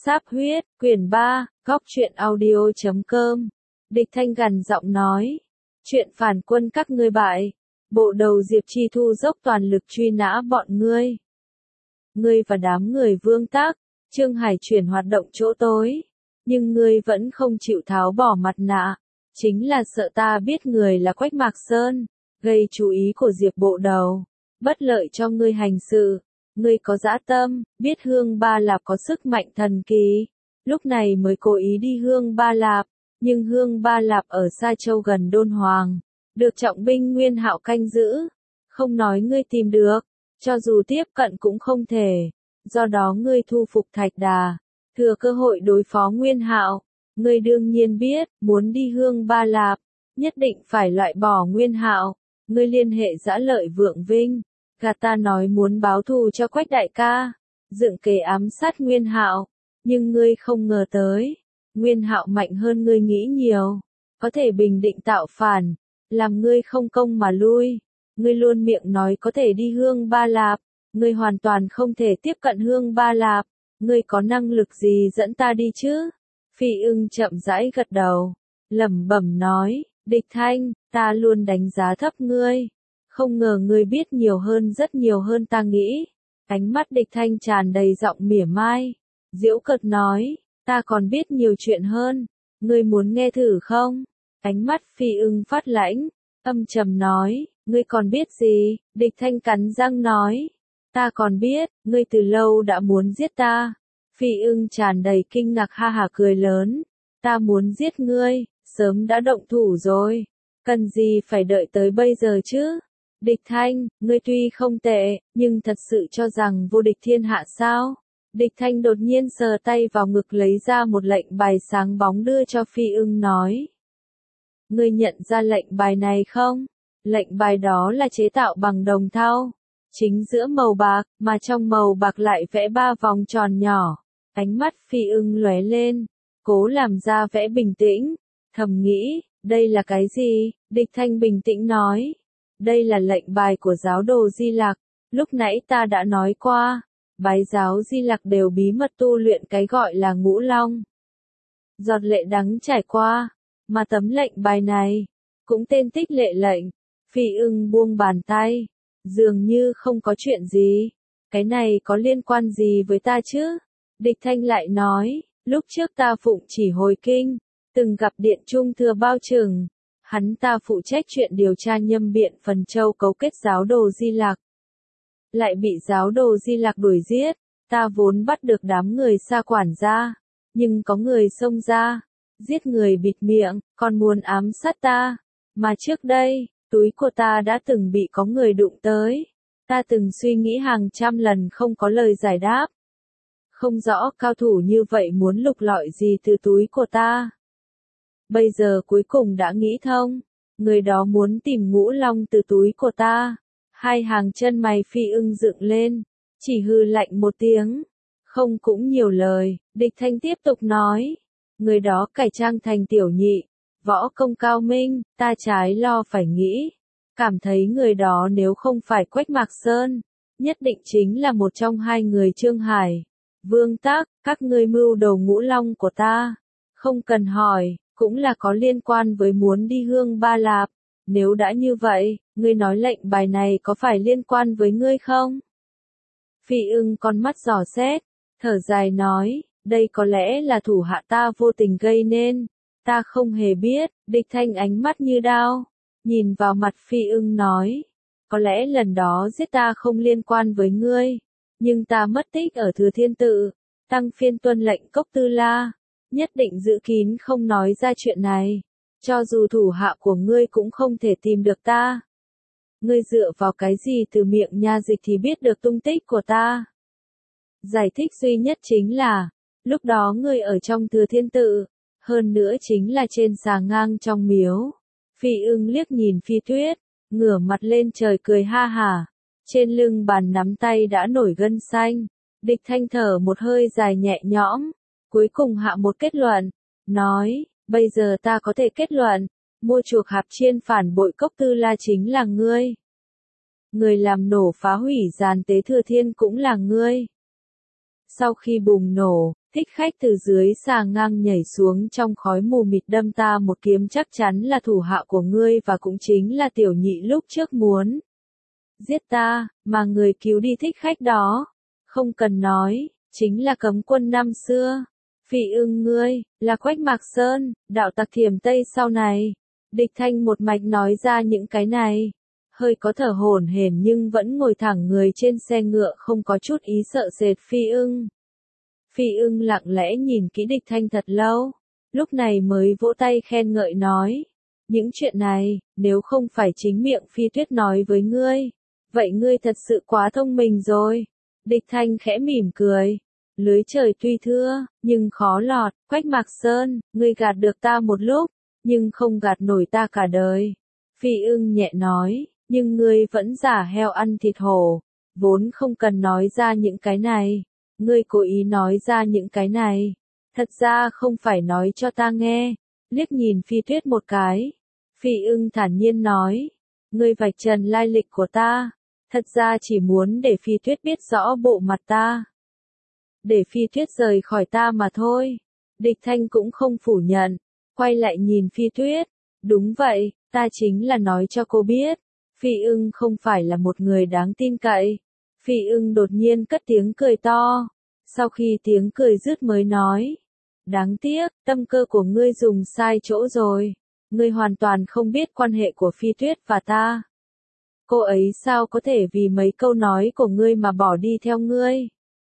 Sáp huyết, quyển 3, góc truyện audio.com. Địch Thanh gằn giọng nói. Chuyện phản quân các ngươi bại. Bộ đầu Diệp Chi Thu dốc toàn lực truy nã bọn ngươi. Ngươi và đám người Vương Tác, Trương Hải chuyển hoạt động chỗ tối. Nhưng ngươi vẫn không chịu tháo bỏ mặt nạ. Chính là sợ ta biết người là Quách Mạc Sơn. Gây chú ý của Diệp bộ đầu. Bất lợi cho ngươi hành sự. Ngươi có dã tâm, biết Hương Ba Lạp có sức mạnh thần kỳ. Lúc này mới cố ý đi Hương Ba Lạp. Nhưng Hương Ba Lạp ở Sa Châu gần Đôn Hoàng. Được trọng binh Nguyên Hạo canh giữ. Không nói ngươi tìm được. Cho dù tiếp cận cũng không thể. Do đó ngươi thu phục Thạch Đà. Thừa cơ hội đối phó Nguyên Hạo. Ngươi đương nhiên biết, muốn đi Hương Ba Lạp. Nhất định phải loại bỏ Nguyên Hạo. Ngươi liên hệ Dã Lợi Vượng Vinh. Gà ta nói muốn báo thù cho Quách đại ca. Dựng kế ám sát Nguyên Hạo. Nhưng ngươi không ngờ tới. Nguyên Hạo mạnh hơn ngươi nghĩ nhiều. Có thể bình định tạo phản. Làm ngươi không công mà lui. Ngươi luôn miệng nói có thể đi Hương Ba Lạp. Ngươi hoàn toàn không thể tiếp cận Hương Ba Lạp. Ngươi có năng lực gì dẫn ta đi chứ? Phi Ưng chậm rãi gật đầu. Lẩm bẩm nói. Địch Thanh, ta luôn đánh giá thấp ngươi. Không ngờ ngươi biết nhiều hơn rất nhiều hơn ta nghĩ. Ánh mắt Địch Thanh tràn đầy giọng mỉa mai. Giễu cợt nói, ta còn biết nhiều chuyện hơn. Ngươi muốn nghe thử không? Ánh mắt Phi Ưng phát lãnh, âm trầm nói, ngươi còn biết gì? Địch Thanh cắn răng nói, ta còn biết, ngươi từ lâu đã muốn giết ta. Phi Ưng tràn đầy kinh ngạc ha hả cười lớn, ta muốn giết ngươi, sớm đã động thủ rồi. Cần gì phải đợi tới bây giờ chứ? Địch Thanh, ngươi tuy không tệ, nhưng thật sự cho rằng vô địch thiên hạ sao? Địch Thanh đột nhiên sờ tay vào ngực lấy ra một lệnh bài sáng bóng đưa cho Phi Ưng nói. Ngươi nhận ra lệnh bài này không? Lệnh bài đó là chế tạo bằng đồng thau. Chính giữa màu bạc, mà trong màu bạc lại vẽ 3 vòng tròn nhỏ. Ánh mắt Phi Ưng lóe lên, cố làm ra vẻ bình tĩnh. Thầm nghĩ, đây là cái gì? Địch Thanh bình tĩnh nói. Đây là lệnh bài của giáo đồ Di Lặc, lúc nãy ta đã nói qua, bái giáo Di Lặc đều bí mật tu luyện cái gọi là Ngũ Long. Giọt lệ đắng trải qua, mà tấm lệnh bài này, cũng tên Tích Lệ lệnh. Phi Ưng buông bàn tay, dường như không có chuyện gì, cái này có liên quan gì với ta chứ? Địch Thanh lại nói, lúc trước ta phụng chỉ hồi kinh, từng gặp Điện Trung Thừa Bao Trừng. Hắn ta phụ trách chuyện điều tra Nhâm Biện Phần Châu cấu kết giáo đồ Di Lặc. Lại bị giáo đồ Di Lặc đuổi giết, ta vốn bắt được đám người Sa quản gia. Nhưng có người xông ra, giết người bịt miệng, còn muốn ám sát ta. Mà trước đây, túi của ta đã từng bị có người đụng tới. Ta từng suy nghĩ hàng trăm lần không có lời giải đáp. Không rõ cao thủ như vậy muốn lục lọi gì từ túi của ta. Bây giờ cuối cùng đã nghĩ thông, người đó muốn tìm Ngũ Long từ túi của ta. Hai hàng chân mày Phi Ưng dựng lên, chỉ hừ lạnh một tiếng, không cũng nhiều lời. Địch Thanh tiếp tục nói, người đó cải trang thành tiểu nhị, võ công cao minh, ta trái lo phải nghĩ, cảm thấy người đó nếu không phải Quách Mạc Sơn, nhất định chính là một trong hai người Trương Hải, Vương Tác, các ngươi mưu đầu Ngũ Long của ta. Không cần hỏi, cũng là có liên quan với muốn đi Hương Ba Lạp. Nếu đã như vậy, ngươi nói lệnh bài này có phải liên quan với ngươi không? Phi Ưng con mắt dò xét, thở dài nói, đây có lẽ là thủ hạ ta vô tình gây nên. Ta không hề biết. Địch Thanh ánh mắt như đao, nhìn vào mặt Phi Ưng nói, có lẽ lần đó giết ta không liên quan với ngươi. Nhưng ta mất tích ở Thừa Thiên Tự, Tăng Phiên tuân lệnh Cốc Tư La. Nhất định giữ kín không nói ra chuyện này. Cho dù thủ hạ của ngươi cũng không thể tìm được ta. Ngươi dựa vào cái gì từ miệng nha dịch thì biết được tung tích của ta? Giải thích duy nhất chính là, lúc đó ngươi ở trong Thừa Thiên Tự, hơn nữa chính là trên xà ngang trong miếu. Phi Ưng liếc nhìn Phi Tuyết, ngửa mặt lên trời cười ha hả. Trên lưng bàn nắm tay đã nổi gân xanh. Địch Thanh thở một hơi dài nhẹ nhõm. Cuối cùng hạ một kết luận, nói, bây giờ ta có thể kết luận, mua chuộc Hạp Chiên phản bội Cốc Tư La chính là ngươi. Người làm nổ phá hủy giàn tế Thừa Thiên cũng là ngươi. Sau khi bùng nổ, Thích khách từ dưới xà ngang nhảy xuống trong khói mù mịt đâm ta một kiếm, chắc chắn là thủ hạ của ngươi và cũng chính là tiểu nhị lúc trước muốn giết ta, mà người cứu đi thích khách đó. Không cần nói, chính là cấm quân năm xưa. Phi Ưng ngươi, là Quách Mạc Sơn, đạo tặc Thiểm Tây sau này. Địch Thanh một mạch nói ra những cái này. Hơi có thở hổn hển nhưng vẫn ngồi thẳng người trên xe ngựa, không có chút ý sợ sệt. Phi Ưng. Phi Ưng lặng lẽ nhìn kỹ Địch Thanh thật lâu, lúc này mới vỗ tay khen ngợi nói. Những chuyện này, nếu không phải chính miệng Phi Tuyết nói với ngươi, vậy ngươi thật sự quá thông minh rồi. Địch Thanh khẽ mỉm cười. Lưới trời tuy thưa, nhưng khó lọt. Quách Mạc Sơn, ngươi gạt được ta một lúc, nhưng không gạt nổi ta cả đời. Phi Ưng nhẹ nói, nhưng ngươi vẫn giả heo ăn thịt hổ, vốn không cần nói ra những cái này. Ngươi cố ý nói ra những cái này, thật ra không phải nói cho ta nghe. Liếc nhìn Phi Tuyết một cái, Phi Ưng thản nhiên nói, ngươi vạch trần lai lịch của ta, thật ra chỉ muốn để Phi Tuyết biết rõ bộ mặt ta, để Phi Tuyết rời khỏi ta mà thôi. Địch Thanh cũng không phủ nhận, quay lại nhìn Phi Tuyết, đúng vậy, ta chính là nói cho cô biết, Phi Ưng không phải là một người đáng tin cậy. Phi Ưng đột nhiên cất tiếng cười to, sau khi tiếng cười dứt mới nói, đáng tiếc, tâm cơ của ngươi dùng sai chỗ rồi, ngươi hoàn toàn không biết quan hệ của Phi Tuyết và ta. Cô ấy sao có thể vì mấy câu nói của ngươi mà bỏ đi theo ngươi?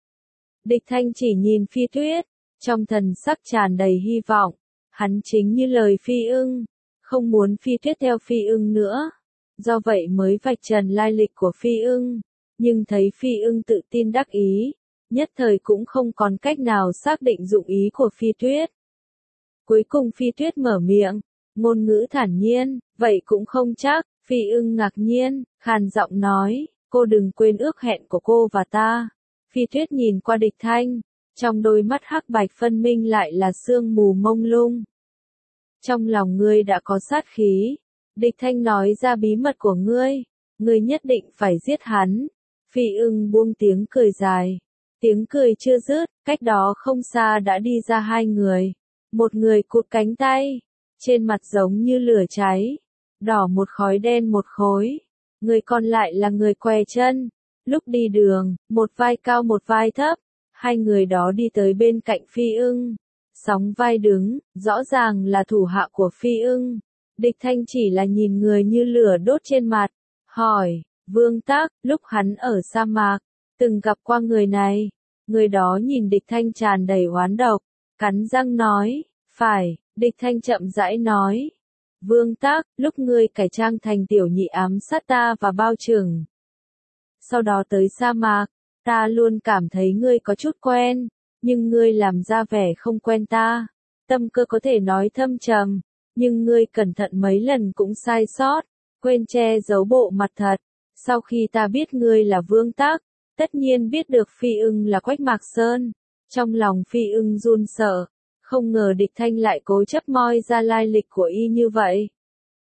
Địch Thanh chỉ nhìn Phi Tuyết, trong thần sắc tràn đầy hy vọng, hắn chính như lời Phi Ưng, không muốn Phi Tuyết theo Phi Ưng nữa, do vậy mới vạch trần lai lịch của Phi Ưng, nhưng thấy Phi Ưng tự tin đắc ý, nhất thời cũng không còn cách nào xác định dụng ý của Phi Tuyết. Cuối cùng Phi Tuyết mở miệng, ngôn ngữ thản nhiên, vậy cũng không chắc. Phi Ưng ngạc nhiên, khàn giọng nói, cô đừng quên ước hẹn của cô và ta. Phi Tuyết nhìn qua Địch Thanh, trong đôi mắt hắc bạch phân minh lại là sương mù mông lung. Trong lòng ngươi đã có sát khí. Địch Thanh nói ra bí mật của ngươi nhất định phải giết hắn. Phi Ưng buông tiếng cười dài. Tiếng cười chưa dứt, cách đó không xa đã đi ra hai người. Một người cụt cánh tay, trên mặt giống như lửa cháy, đỏ một khói đen một khối. Người còn lại là người què chân. Lúc đi đường, một vai cao một vai thấp, hai người đó đi tới bên cạnh Phi Ưng, sóng vai đứng, rõ ràng là thủ hạ của Phi Ưng. Địch Thanh chỉ là nhìn người như lửa đốt trên mặt, hỏi, Vương Tắc, lúc hắn ở sa mạc, từng gặp qua người này. Người đó nhìn Địch Thanh tràn đầy oán độc, cắn răng nói, phải. Địch Thanh chậm rãi nói, Vương Tắc, lúc ngươi cải trang thành tiểu nhị ám sát ta và bao trưởng, sau đó tới sa mạc, ta luôn cảm thấy ngươi có chút quen, nhưng ngươi làm ra vẻ không quen ta. Tâm cơ có thể nói thâm trầm, nhưng ngươi cẩn thận mấy lần cũng sai sót, quên che giấu bộ mặt thật. Sau khi ta biết ngươi là Vương Tắc, tất nhiên biết được Phi Ưng là Quách Mạc Sơn. Trong lòng Phi Ưng run sợ, không ngờ Địch Thanh lại cố chấp moi ra lai lịch của y như vậy.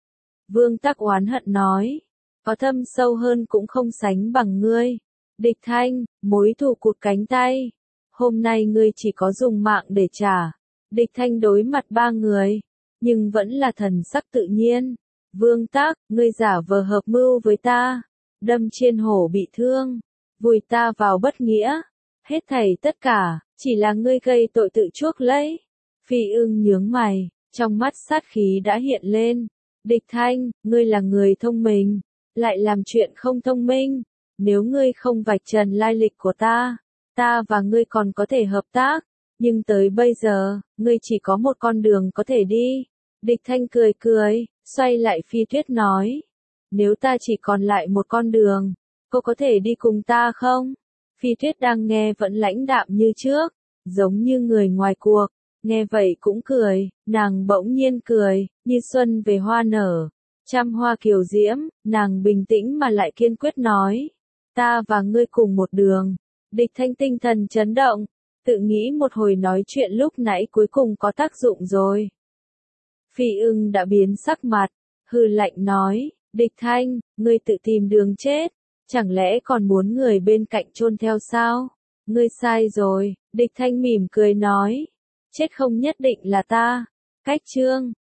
Vương Tắc oán hận nói, có thâm sâu hơn cũng không sánh bằng ngươi. Địch Thanh, mối thù cụt cánh tay, hôm nay ngươi chỉ có dùng mạng để trả. Địch Thanh đối mặt ba người, nhưng vẫn là thần sắc tự nhiên. Vương Tắc, ngươi giả vờ hợp mưu với ta, đâm chiên hổ bị thương, vùi ta vào bất nghĩa. Hết thảy tất cả, chỉ là ngươi gây tội tự chuốc lấy. Phi Ưng nhướng mày, trong mắt sát khí đã hiện lên. Địch Thanh, ngươi là người thông minh, lại làm chuyện không thông minh. Nếu ngươi không vạch trần lai lịch của ta và ngươi còn có thể hợp tác. Nhưng tới bây giờ, ngươi chỉ có một con đường có thể đi. Địch Thanh cười cười, xoay lại Phi Tuyết nói. Nếu ta chỉ còn lại một con đường, cô có thể đi cùng ta không? Phi Tuyết đang nghe vẫn lãnh đạm như trước, giống như người ngoài cuộc. Nghe vậy cũng cười, nàng bỗng nhiên cười, như xuân về hoa nở, trăm hoa kiều diễm, nàng bình tĩnh mà lại kiên quyết nói. Ta và ngươi cùng một đường. Địch Thanh tinh thần chấn động, tự nghĩ một hồi nói chuyện lúc nãy cuối cùng có tác dụng rồi. Phi Ưng đã biến sắc mặt, hừ lạnh nói, Địch Thanh, ngươi tự tìm đường chết, chẳng lẽ còn muốn người bên cạnh chôn theo sao? Ngươi sai rồi, địch thanh mỉm cười nói. Chết không nhất định là ta. Cách chương